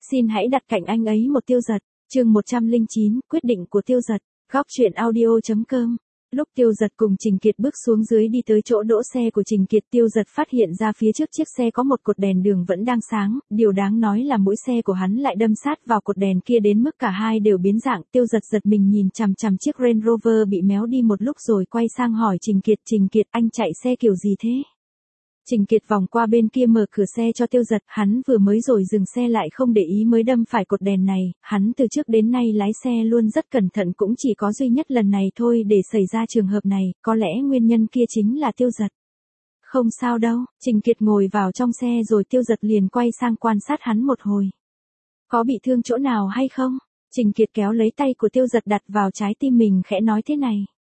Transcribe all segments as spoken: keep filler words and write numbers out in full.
Xin hãy đặt cạnh anh ấy một Tiêu Dật. Chương một trăm lẻ chín, quyết định của Tiêu Dật. Góc truyện audio chấm com. Lúc Tiêu Dật cùng Trình Kiệt bước xuống dưới đi tới chỗ đỗ xe của Trình Kiệt, Tiêu Dật phát hiện ra phía trước chiếc xe có một cột đèn đường vẫn đang sáng, điều đáng nói là mũi xe của hắn lại đâm sát vào cột đèn kia đến mức cả hai đều biến dạng. Tiêu Dật giật mình nhìn chằm chằm chiếc Range Rover bị méo đi một lúc rồi quay sang hỏi Trình Kiệt, Trình Kiệt, anh chạy xe kiểu gì thế? Trình Kiệt vòng qua bên kia mở cửa xe cho Tiêu Dật, hắn vừa mới rồi dừng xe lại không để ý mới đâm phải cột đèn này, hắn từ trước đến nay lái xe luôn rất cẩn thận, cũng chỉ có duy nhất lần này thôi để xảy ra trường hợp này, có lẽ nguyên nhân kia chính là Tiêu Dật. Không sao đâu, Trình Kiệt ngồi vào trong xe rồi Tiêu Dật liền quay sang quan sát hắn một hồi. Có bị thương chỗ nào hay không? Trình Kiệt kéo lấy tay của Tiêu Dật đặt vào trái tim mình khẽ nói thế này.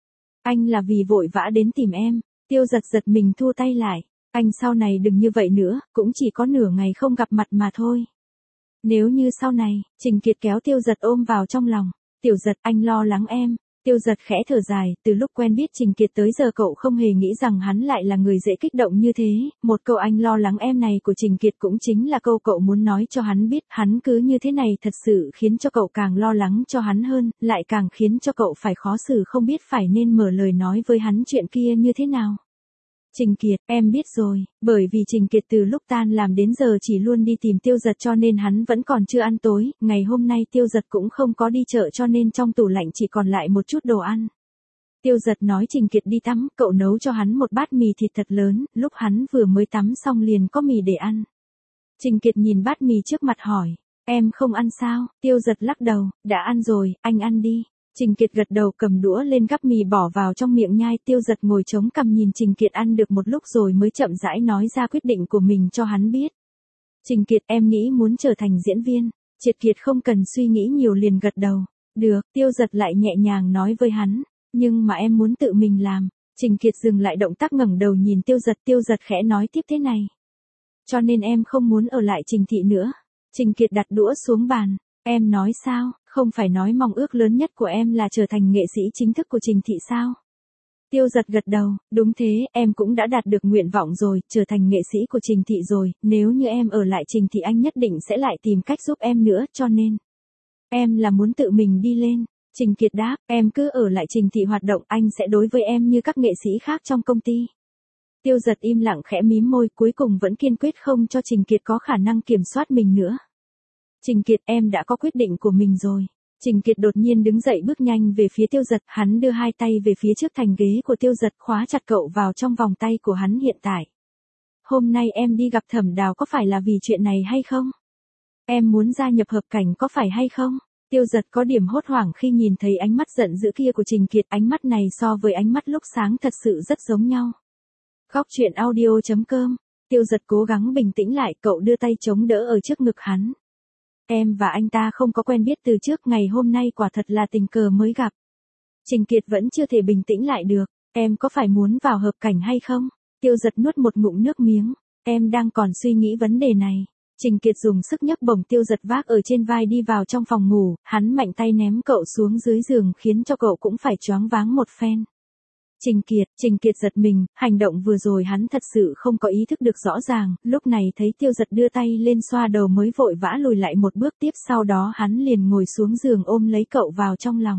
Anh là vì vội vã đến tìm em. Tiêu Dật giật mình thua tay lại. Anh sau này đừng như vậy nữa, cũng chỉ có nửa ngày không gặp mặt mà thôi. Nếu như sau này, Trình Kiệt kéo Tiêu Dật ôm vào trong lòng. Tiểu Dật, anh lo lắng em. Tiêu Dật khẽ thở dài, từ lúc quen biết Trình Kiệt tới giờ cậu không hề nghĩ rằng hắn lại là người dễ kích động như thế. Một câu anh lo lắng em này của Trình Kiệt cũng chính là câu cậu muốn nói cho hắn biết. Hắn cứ như thế này thật sự khiến cho cậu càng lo lắng cho hắn hơn, lại càng khiến cho cậu phải khó xử không biết phải nên mở lời nói với hắn chuyện kia như thế nào. Trình Kiệt, em biết rồi, bởi vì Trình Kiệt từ lúc tan làm đến giờ chỉ luôn đi tìm Tiêu Dật cho nên hắn vẫn còn chưa ăn tối, ngày hôm nay Tiêu Dật cũng không có đi chợ cho nên trong tủ lạnh chỉ còn lại một chút đồ ăn. Tiêu Dật nói Trình Kiệt đi tắm, cậu nấu cho hắn một bát mì thịt thật lớn, lúc hắn vừa mới tắm xong liền có mì để ăn. Trình Kiệt nhìn bát mì trước mặt hỏi, em không ăn sao? Tiêu Dật lắc đầu, đã ăn rồi, anh ăn đi. Trình Kiệt gật đầu cầm đũa lên gắp mì bỏ vào trong miệng nhai. Tiêu Dật ngồi chống cằm nhìn Trình Kiệt ăn được một lúc rồi mới chậm rãi nói ra quyết định của mình cho hắn biết. Trình Kiệt, em nghĩ muốn trở thành diễn viên. Triệt Kiệt không cần suy nghĩ nhiều liền gật đầu. Được, Tiêu Dật lại nhẹ nhàng nói với hắn. Nhưng mà em muốn tự mình làm. Trình Kiệt dừng lại động tác ngẩng đầu nhìn Tiêu Dật. Tiêu Dật khẽ nói tiếp thế này. Cho nên em không muốn ở lại Trình thị nữa. Trình Kiệt đặt đũa xuống bàn. Em nói sao? Không phải nói mong ước lớn nhất của em là trở thành nghệ sĩ chính thức của Trình thị sao? Tiêu Dật gật đầu, đúng thế, em cũng đã đạt được nguyện vọng rồi, trở thành nghệ sĩ của Trình thị rồi, nếu như em ở lại Trình thị anh nhất định sẽ lại tìm cách giúp em nữa, cho nên em là muốn tự mình đi lên. Trình Kiệt đáp, em cứ ở lại Trình thị hoạt động, anh sẽ đối với em như các nghệ sĩ khác trong công ty. Tiêu Dật im lặng khẽ mím môi, cuối cùng vẫn kiên quyết không cho Trình Kiệt có khả năng kiểm soát mình nữa. Trình Kiệt, em đã có quyết định của mình rồi. Trình Kiệt đột nhiên đứng dậy bước nhanh về phía Tiêu Dật, hắn đưa hai tay về phía trước thành ghế của Tiêu Dật, khóa chặt cậu vào trong vòng tay của hắn hiện tại. Hôm nay em đi gặp Thẩm Đào có phải là vì chuyện này hay không? Em muốn gia nhập hợp cảnh có phải hay không? Tiêu Dật có điểm hốt hoảng khi nhìn thấy ánh mắt giận dữ kia của Trình Kiệt, ánh mắt này so với ánh mắt lúc sáng thật sự rất giống nhau. Góc truyện audio chấm com. Tiêu Dật cố gắng bình tĩnh lại, cậu đưa tay chống đỡ ở trước ngực hắn. Em và anh ta không có quen biết từ trước, ngày hôm nay quả thật là tình cờ mới gặp. Trình Kiệt vẫn chưa thể bình tĩnh lại được. Em có phải muốn vào hợp cảnh hay không? Tiêu Dật nuốt một ngụm nước miếng. Em đang còn suy nghĩ vấn đề này. Trình Kiệt dùng sức nhấc bổng Tiêu Dật vác ở trên vai đi vào trong phòng ngủ, hắn mạnh tay ném cậu xuống dưới giường khiến cho cậu cũng phải choáng váng một phen. Trình Kiệt, Trình Kiệt giật mình, hành động vừa rồi hắn thật sự không có ý thức được rõ ràng, lúc này thấy Tiêu Dật đưa tay lên xoa đầu mới vội vã lùi lại một bước, tiếp sau đó hắn liền ngồi xuống giường ôm lấy cậu vào trong lòng.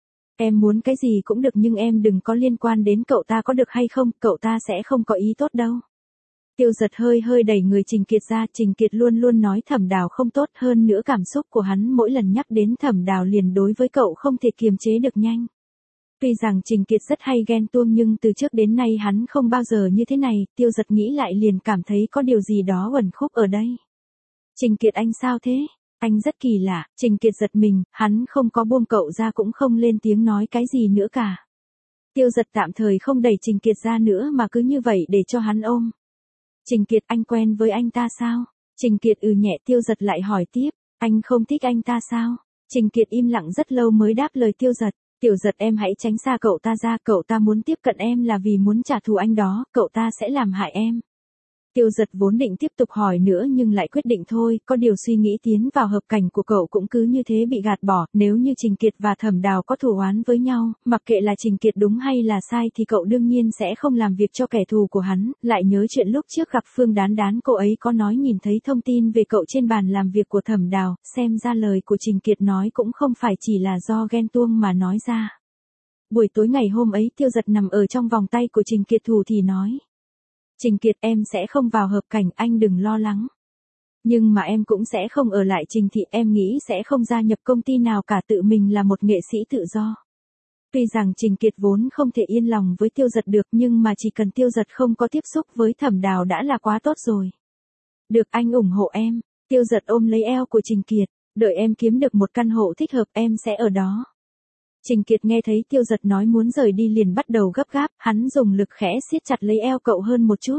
Em muốn cái gì cũng được nhưng em đừng có liên quan đến cậu ta có được hay không, cậu ta sẽ không có ý tốt đâu. Tiêu Dật hơi hơi đẩy người Trình Kiệt ra, Trình Kiệt luôn luôn nói Thẩm Đào không tốt, hơn nữa cảm xúc của hắn mỗi lần nhắc đến Thẩm Đào liền đối với cậu không thể kiềm chế được nhanh. Tuy rằng Trình Kiệt rất hay ghen tuông nhưng từ trước đến nay hắn không bao giờ như thế này, Tiêu Dật nghĩ lại liền cảm thấy có điều gì đó uẩn khúc ở đây. Trình Kiệt anh sao thế? Anh rất kỳ lạ. Trình Kiệt giật mình, hắn không có buông cậu ra cũng không lên tiếng nói cái gì nữa cả. Tiêu Dật tạm thời không đẩy Trình Kiệt ra nữa mà cứ như vậy để cho hắn ôm. Trình Kiệt, anh quen với anh ta sao? Trình Kiệt ừ nhẹ. Tiêu Dật lại hỏi tiếp, anh không thích anh ta sao? Trình Kiệt im lặng rất lâu mới đáp lời Tiêu Dật. Tiểu Dật, em hãy tránh xa cậu ta ra, cậu ta muốn tiếp cận em là vì muốn trả thù anh đó, cậu ta sẽ làm hại em. Tiêu Giật vốn định tiếp tục hỏi nữa nhưng lại quyết định thôi, có điều suy nghĩ tiến vào hợp cảnh của cậu cũng cứ như thế bị gạt bỏ, nếu như Trình Kiệt và Thẩm Đào có thù oán với nhau, mặc kệ là Trình Kiệt đúng hay là sai thì cậu đương nhiên sẽ không làm việc cho kẻ thù của hắn, lại nhớ chuyện lúc trước gặp Phương Đán Đán cô ấy có nói nhìn thấy thông tin về cậu trên bàn làm việc của Thẩm Đào, xem ra lời của Trình Kiệt nói cũng không phải chỉ là do ghen tuông mà nói ra. Buổi tối ngày hôm ấy Tiêu Giật nằm ở trong vòng tay của Trình Kiệt thủ thì nói. Trình Kiệt em sẽ không vào hợp cảnh anh đừng lo lắng. Nhưng mà em cũng sẽ không ở lại Trình thị em nghĩ sẽ không gia nhập công ty nào cả tự mình là một nghệ sĩ tự do. Tuy rằng Trình Kiệt vốn không thể yên lòng với Tiêu Giật được nhưng mà chỉ cần Tiêu Giật không có tiếp xúc với Thẩm Đào đã là quá tốt rồi. Được anh ủng hộ em, Tiêu Giật ôm lấy eo của Trình Kiệt, đợi em kiếm được một căn hộ thích hợp em sẽ ở đó. Trình Kiệt nghe thấy Tiêu Giật nói muốn rời đi liền bắt đầu gấp gáp, hắn dùng lực khẽ siết chặt lấy eo cậu hơn một chút.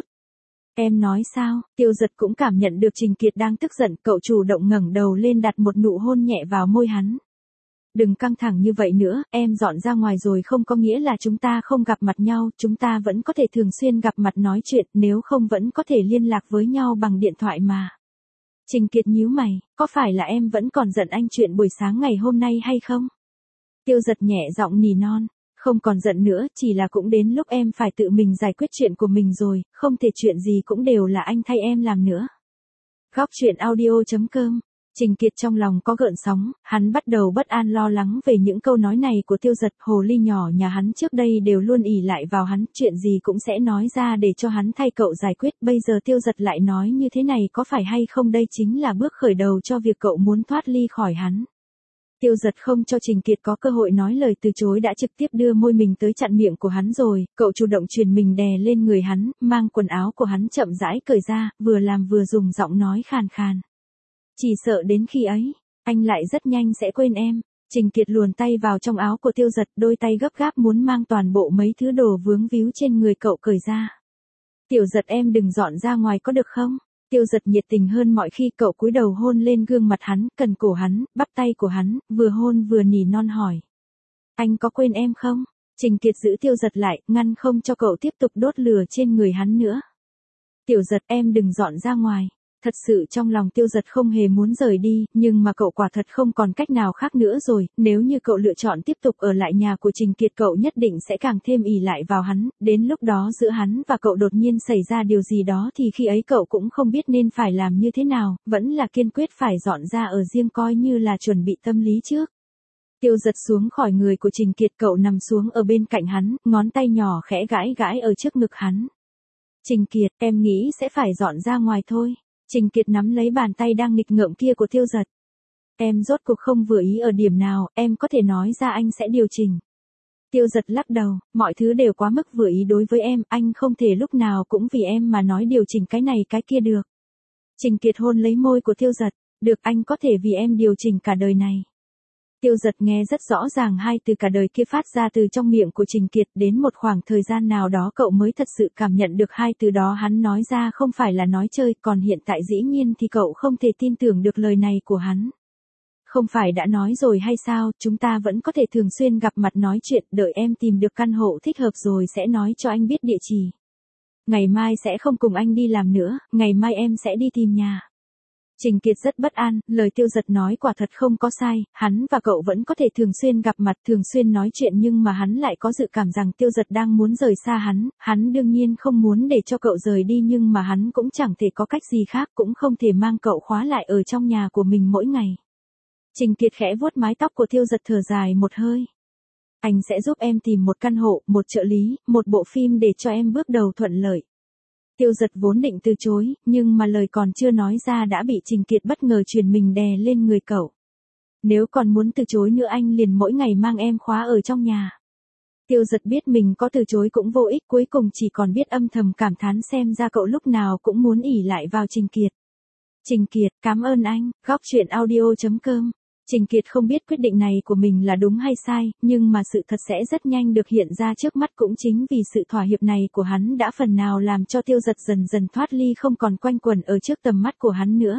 Em nói sao? Tiêu Giật cũng cảm nhận được Trình Kiệt đang tức giận, cậu chủ động ngẩng đầu lên đặt một nụ hôn nhẹ vào môi hắn. Đừng căng thẳng như vậy nữa, em dọn ra ngoài rồi không có nghĩa là chúng ta không gặp mặt nhau, chúng ta vẫn có thể thường xuyên gặp mặt nói chuyện, nếu không vẫn có thể liên lạc với nhau bằng điện thoại mà. Trình Kiệt nhíu mày, có phải là em vẫn còn giận anh chuyện buổi sáng ngày hôm nay hay không? Tiêu Giật nhẹ giọng nỉ non, không còn giận nữa, chỉ là cũng đến lúc em phải tự mình giải quyết chuyện của mình rồi, không thể chuyện gì cũng đều là anh thay em làm nữa. Góc truyện audio chấm com. Trình Kiệt trong lòng có gợn sóng, hắn bắt đầu bất an lo lắng về những câu nói này của Tiêu Giật, hồ ly nhỏ nhà hắn trước đây đều luôn ỷ lại vào hắn, chuyện gì cũng sẽ nói ra để cho hắn thay cậu giải quyết, bây giờ Tiêu Giật lại nói như thế này có phải hay không đây chính là bước khởi đầu cho việc cậu muốn thoát ly khỏi hắn. Tiêu Giật không cho Trình Kiệt có cơ hội nói lời từ chối đã trực tiếp đưa môi mình tới chặn miệng của hắn rồi, cậu chủ động truyền mình đè lên người hắn, mang quần áo của hắn chậm rãi cởi ra, vừa làm vừa dùng giọng nói khàn khàn. Chỉ sợ đến khi ấy, anh lại rất nhanh sẽ quên em. Trình Kiệt luồn tay vào trong áo của Tiêu Giật, đôi tay gấp gáp muốn mang toàn bộ mấy thứ đồ vướng víu trên người cậu cởi ra. Tiểu Giật em đừng dọn ra ngoài có được không? Tiêu Giật nhiệt tình hơn mọi khi, cậu cúi đầu hôn lên gương mặt hắn, cần cổ hắn, bắp tay của hắn, vừa hôn vừa nỉ non hỏi. Anh có quên em không? Trình Kiệt giữ Tiêu Giật lại, ngăn không cho cậu tiếp tục đốt lửa trên người hắn nữa. Tiểu Giật em đừng dọn ra ngoài. Thật sự trong lòng Tiêu Giật không hề muốn rời đi, nhưng mà cậu quả thật không còn cách nào khác nữa rồi, nếu như cậu lựa chọn tiếp tục ở lại nhà của Trình Kiệt cậu nhất định sẽ càng thêm ỷ lại vào hắn, đến lúc đó giữa hắn và cậu đột nhiên xảy ra điều gì đó thì khi ấy cậu cũng không biết nên phải làm như thế nào, vẫn là kiên quyết phải dọn ra ở riêng coi như là chuẩn bị tâm lý trước. Tiêu Giật xuống khỏi người của Trình Kiệt, cậu nằm xuống ở bên cạnh hắn, ngón tay nhỏ khẽ gãi gãi ở trước ngực hắn. Trình Kiệt, em nghĩ sẽ phải dọn ra ngoài thôi. Trình Kiệt nắm lấy bàn tay đang nghịch ngợm kia của Tiêu Giật. Em rốt cuộc không vừa ý ở điểm nào, em có thể nói ra anh sẽ điều chỉnh. Tiêu Giật lắc đầu, mọi thứ đều quá mức vừa ý đối với em, anh không thể lúc nào cũng vì em mà nói điều chỉnh cái này cái kia được. Trình Kiệt hôn lấy môi của Tiêu Giật, được anh có thể vì em điều chỉnh cả đời này. Tiêu Giật nghe rất rõ ràng hai từ cả đời kia phát ra từ trong miệng của Trình Kiệt, đến một khoảng thời gian nào đó cậu mới thật sự cảm nhận được hai từ đó hắn nói ra không phải là nói chơi, còn hiện tại dĩ nhiên thì cậu không thể tin tưởng được lời này của hắn. Không phải đã nói rồi hay sao, chúng ta vẫn có thể thường xuyên gặp mặt nói chuyện, đợi em tìm được căn hộ thích hợp rồi sẽ nói cho anh biết địa chỉ. Ngày mai sẽ không cùng anh đi làm nữa, ngày mai em sẽ đi tìm nhà. Trình Kiệt rất bất an, lời Tiêu Giật nói quả thật không có sai, hắn và cậu vẫn có thể thường xuyên gặp mặt, thường xuyên nói chuyện nhưng mà hắn lại có dự cảm rằng Tiêu Giật đang muốn rời xa hắn, hắn đương nhiên không muốn để cho cậu rời đi nhưng mà hắn cũng chẳng thể có cách gì khác, cũng không thể mang cậu khóa lại ở trong nhà của mình mỗi ngày. Trình Kiệt khẽ vuốt mái tóc của Tiêu Giật thở dài một hơi. Anh sẽ giúp em tìm một căn hộ, một trợ lý, một bộ phim để cho em bước đầu thuận lợi. Tiêu Giật vốn định từ chối, nhưng mà lời còn chưa nói ra đã bị Trình Kiệt bất ngờ truyền mình đè lên người cậu. Nếu còn muốn từ chối nữa anh liền mỗi ngày mang em khóa ở trong nhà. Tiêu Giật biết mình có từ chối cũng vô ích, cuối cùng chỉ còn biết âm thầm cảm thán xem ra cậu lúc nào cũng muốn ỷ lại vào Trình Kiệt. Trình Kiệt, cảm ơn anh, góc truyện audio chấm com. Trình Kiệt không biết quyết định này của mình là đúng hay sai, nhưng mà sự thật sẽ rất nhanh được hiện ra trước mắt, cũng chính vì sự thỏa hiệp này của hắn đã phần nào làm cho Tiêu Giật dần dần thoát ly không còn quanh quẩn ở trước tầm mắt của hắn nữa.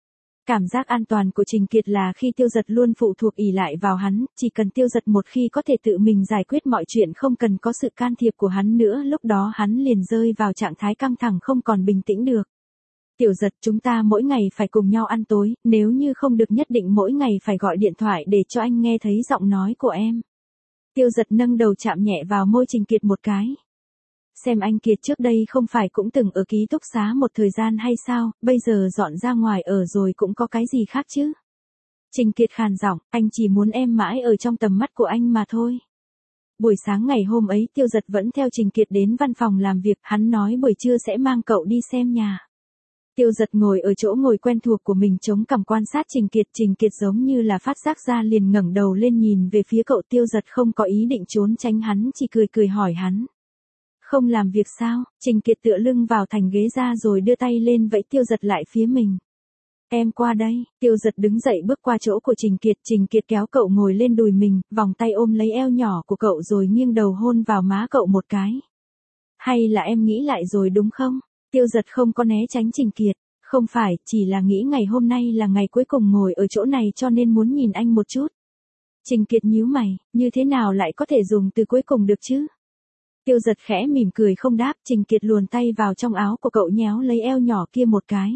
Cảm giác an toàn của Trình Kiệt là khi Tiêu Giật luôn phụ thuộc ỷ lại vào hắn, chỉ cần Tiêu Giật một khi có thể tự mình giải quyết mọi chuyện không cần có sự can thiệp của hắn nữa, lúc đó hắn liền rơi vào trạng thái căng thẳng không còn bình tĩnh được. Tiểu Giật, chúng ta mỗi ngày phải cùng nhau ăn tối, nếu như không được nhất định mỗi ngày phải gọi điện thoại để cho anh nghe thấy giọng nói của em. Tiêu Giật nâng đầu chạm nhẹ vào môi Trình Kiệt một cái. Xem anh Kiệt trước đây không phải cũng từng ở ký túc xá một thời gian hay sao, bây giờ dọn ra ngoài ở rồi cũng có cái gì khác chứ. Trình Kiệt khàn giọng, anh chỉ muốn em mãi ở trong tầm mắt của anh mà thôi. Buổi sáng ngày hôm ấy Tiêu Giật vẫn theo Trình Kiệt đến văn phòng làm việc, hắn nói buổi trưa sẽ mang cậu đi xem nhà. Tiêu Giật ngồi ở chỗ ngồi quen thuộc của mình chống cằm quan sát Trình Kiệt, Trình Kiệt giống như là phát giác ra liền ngẩng đầu lên nhìn về phía cậu. Tiêu Giật không có ý định trốn tránh hắn, chỉ cười cười hỏi hắn. Không làm việc sao? Trình Kiệt tựa lưng vào thành ghế ra rồi đưa tay lên vẫy Tiêu Giật lại phía mình. Em qua đây. Tiêu Giật đứng dậy bước qua chỗ của Trình Kiệt, Trình Kiệt kéo cậu ngồi lên đùi mình, vòng tay ôm lấy eo nhỏ của cậu rồi nghiêng đầu hôn vào má cậu một cái. Hay là em nghĩ lại rồi đúng không? Tiêu Giật không có né tránh Trình Kiệt. Không phải, chỉ là nghĩ ngày hôm nay là ngày cuối cùng ngồi ở chỗ này cho nên muốn nhìn anh một chút. Trình Kiệt nhíu mày, như thế nào lại có thể dùng từ cuối cùng được chứ? Tiêu Giật khẽ mỉm cười không đáp, Trình Kiệt luồn tay vào trong áo của cậu nhéo lấy eo nhỏ kia một cái.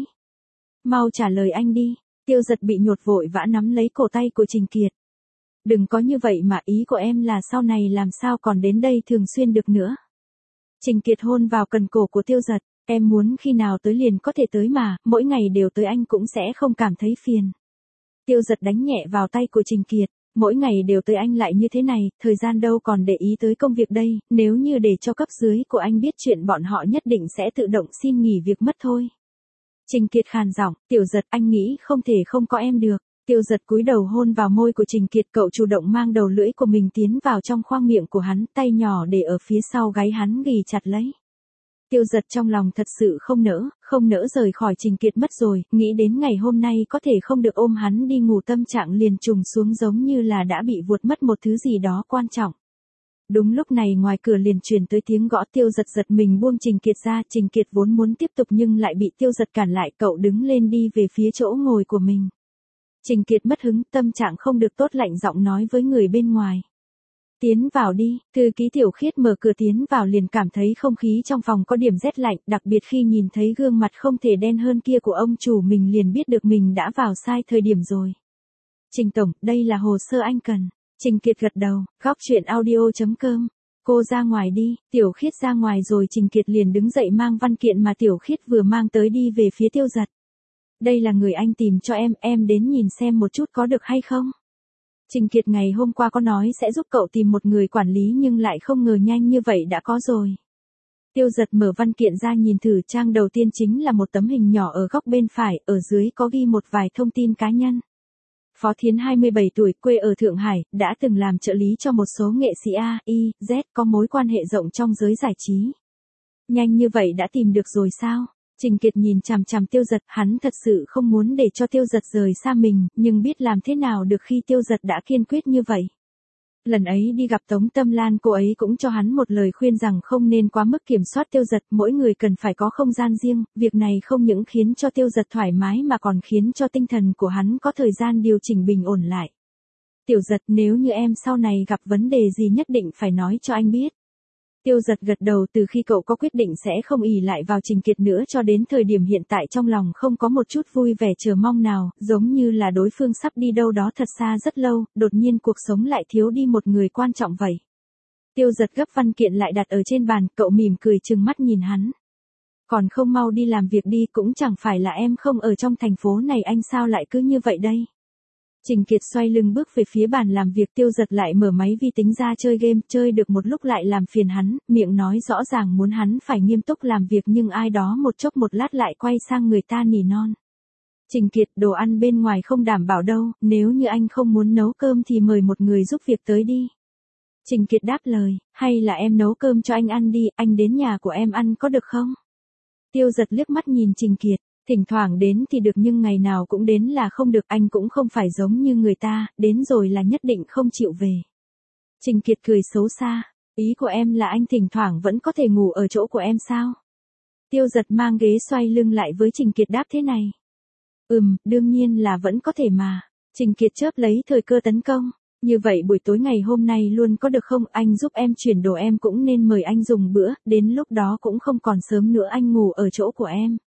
Mau trả lời anh đi. Tiêu Giật bị nhột vội vã nắm lấy cổ tay của Trình Kiệt. Đừng có như vậy mà, ý của em là sau này làm sao còn đến đây thường xuyên được nữa. Trình Kiệt hôn vào cần cổ của Tiêu Giật. Em muốn khi nào tới liền có thể tới mà, mỗi ngày đều tới anh cũng sẽ không cảm thấy phiền. Tiêu Giật đánh nhẹ vào tay của Trình Kiệt. Mỗi ngày đều tới anh lại như thế này, thời gian đâu còn để ý tới công việc đây, nếu như để cho cấp dưới của anh biết chuyện bọn họ nhất định sẽ tự động xin nghỉ việc mất thôi. Trình Kiệt khàn giọng, Tiểu Giật, anh nghĩ không thể không có em được. Tiêu Giật cúi đầu hôn vào môi của Trình Kiệt, cậu chủ động mang đầu lưỡi của mình tiến vào trong khoang miệng của hắn, tay nhỏ để ở phía sau gáy hắn ghì chặt lấy. Tiêu Giật trong lòng thật sự không nỡ, không nỡ rời khỏi Trình Kiệt mất rồi, nghĩ đến ngày hôm nay có thể không được ôm hắn đi ngủ tâm trạng liền trùng xuống giống như là đã bị vuột mất một thứ gì đó quan trọng. Đúng lúc này ngoài cửa liền truyền tới tiếng gõ. Tiêu Giật giật mình buông Trình Kiệt ra, Trình Kiệt vốn muốn tiếp tục nhưng lại bị Tiêu Giật cản lại, cậu đứng lên đi về phía chỗ ngồi của mình. Trình Kiệt mất hứng, tâm trạng không được tốt lạnh giọng nói với người bên ngoài. Tiến vào đi. Thư ký Tiểu Khiết mở cửa tiến vào liền cảm thấy không khí trong phòng có điểm rét lạnh, đặc biệt khi nhìn thấy gương mặt không thể đen hơn kia của ông chủ mình liền biết được mình đã vào sai thời điểm rồi. Trình tổng, đây là hồ sơ anh cần. Trình Kiệt gật đầu, góc chuyện audio chấm com. Cô ra ngoài đi. Tiểu Khiết ra ngoài rồi Trình Kiệt liền đứng dậy mang văn kiện mà Tiểu Khiết vừa mang tới đi về phía Tiêu Giật. Đây là người anh tìm cho em, em đến nhìn xem một chút có được hay không? Trình Kiệt ngày hôm qua có nói sẽ giúp cậu tìm một người quản lý nhưng lại không ngờ nhanh như vậy đã có rồi. Tiêu Giật mở văn kiện ra nhìn thử, trang đầu tiên chính là một tấm hình nhỏ ở góc bên phải, ở dưới có ghi một vài thông tin cá nhân. Phó Thiến hai mươi bảy tuổi, quê ở Thượng Hải, đã từng làm trợ lý cho một số nghệ sĩ A, I, Z, có mối quan hệ rộng trong giới giải trí. Nhanh như vậy đã tìm được rồi sao? Trình Kiệt nhìn chằm chằm Tiêu Giật, hắn thật sự không muốn để cho Tiêu Giật rời xa mình, nhưng biết làm thế nào được khi Tiêu Giật đã kiên quyết như vậy. Lần ấy đi gặp Tống Tâm Lan, cô ấy cũng cho hắn một lời khuyên rằng không nên quá mức kiểm soát Tiêu Giật, mỗi người cần phải có không gian riêng, việc này không những khiến cho Tiêu Giật thoải mái mà còn khiến cho tinh thần của hắn có thời gian điều chỉnh bình ổn lại. Tiểu Giật, nếu như em sau này gặp vấn đề gì nhất định phải nói cho anh biết. Tiêu Giật gật đầu, từ khi cậu có quyết định sẽ không ỷ lại vào Trình Kiệt nữa cho đến thời điểm hiện tại trong lòng không có một chút vui vẻ chờ mong nào, giống như là đối phương sắp đi đâu đó thật xa rất lâu, đột nhiên cuộc sống lại thiếu đi một người quan trọng vậy. Tiêu Giật gấp văn kiện lại đặt ở trên bàn, cậu mỉm cười trừng mắt nhìn hắn. Còn không mau đi làm việc đi, cũng chẳng phải là em không ở trong thành phố này, anh sao lại cứ như vậy đây. Trình Kiệt xoay lưng bước về phía bàn làm việc. Tiêu Giật lại mở máy vi tính ra chơi game, chơi được một lúc lại làm phiền hắn, miệng nói rõ ràng muốn hắn phải nghiêm túc làm việc nhưng ai đó một chốc một lát lại quay sang người ta nỉ non. Trình Kiệt, đồ ăn bên ngoài không đảm bảo đâu, nếu như anh không muốn nấu cơm thì mời một người giúp việc tới đi. Trình Kiệt đáp lời, hay là em nấu cơm cho anh ăn đi, anh đến nhà của em ăn có được không? Tiêu Giật liếc mắt nhìn Trình Kiệt. Thỉnh thoảng đến thì được nhưng ngày nào cũng đến là không được, anh cũng không phải giống như người ta, đến rồi là nhất định không chịu về. Trình Kiệt cười xấu xa, ý của em là anh thỉnh thoảng vẫn có thể ngủ ở chỗ của em sao? Tiêu Giật mang ghế xoay lưng lại với Trình Kiệt đáp thế này. Ừm, đương nhiên là vẫn có thể mà. Trình Kiệt chớp lấy thời cơ tấn công. Như vậy buổi tối ngày hôm nay luôn có được không, anh giúp em chuyển đồ, em cũng nên mời anh dùng bữa, đến lúc đó cũng không còn sớm nữa anh ngủ ở chỗ của em.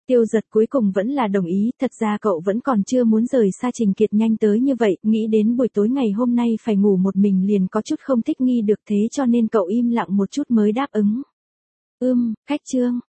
Tiêu Giật cuối cùng vẫn là đồng ý, thật ra cậu vẫn còn chưa muốn rời xa Trình Kiệt nhanh tới như vậy, nghĩ đến buổi tối ngày hôm nay phải ngủ một mình liền có chút không thích nghi được thế cho nên cậu im lặng một chút mới đáp ứng. Ưm, khách Trương,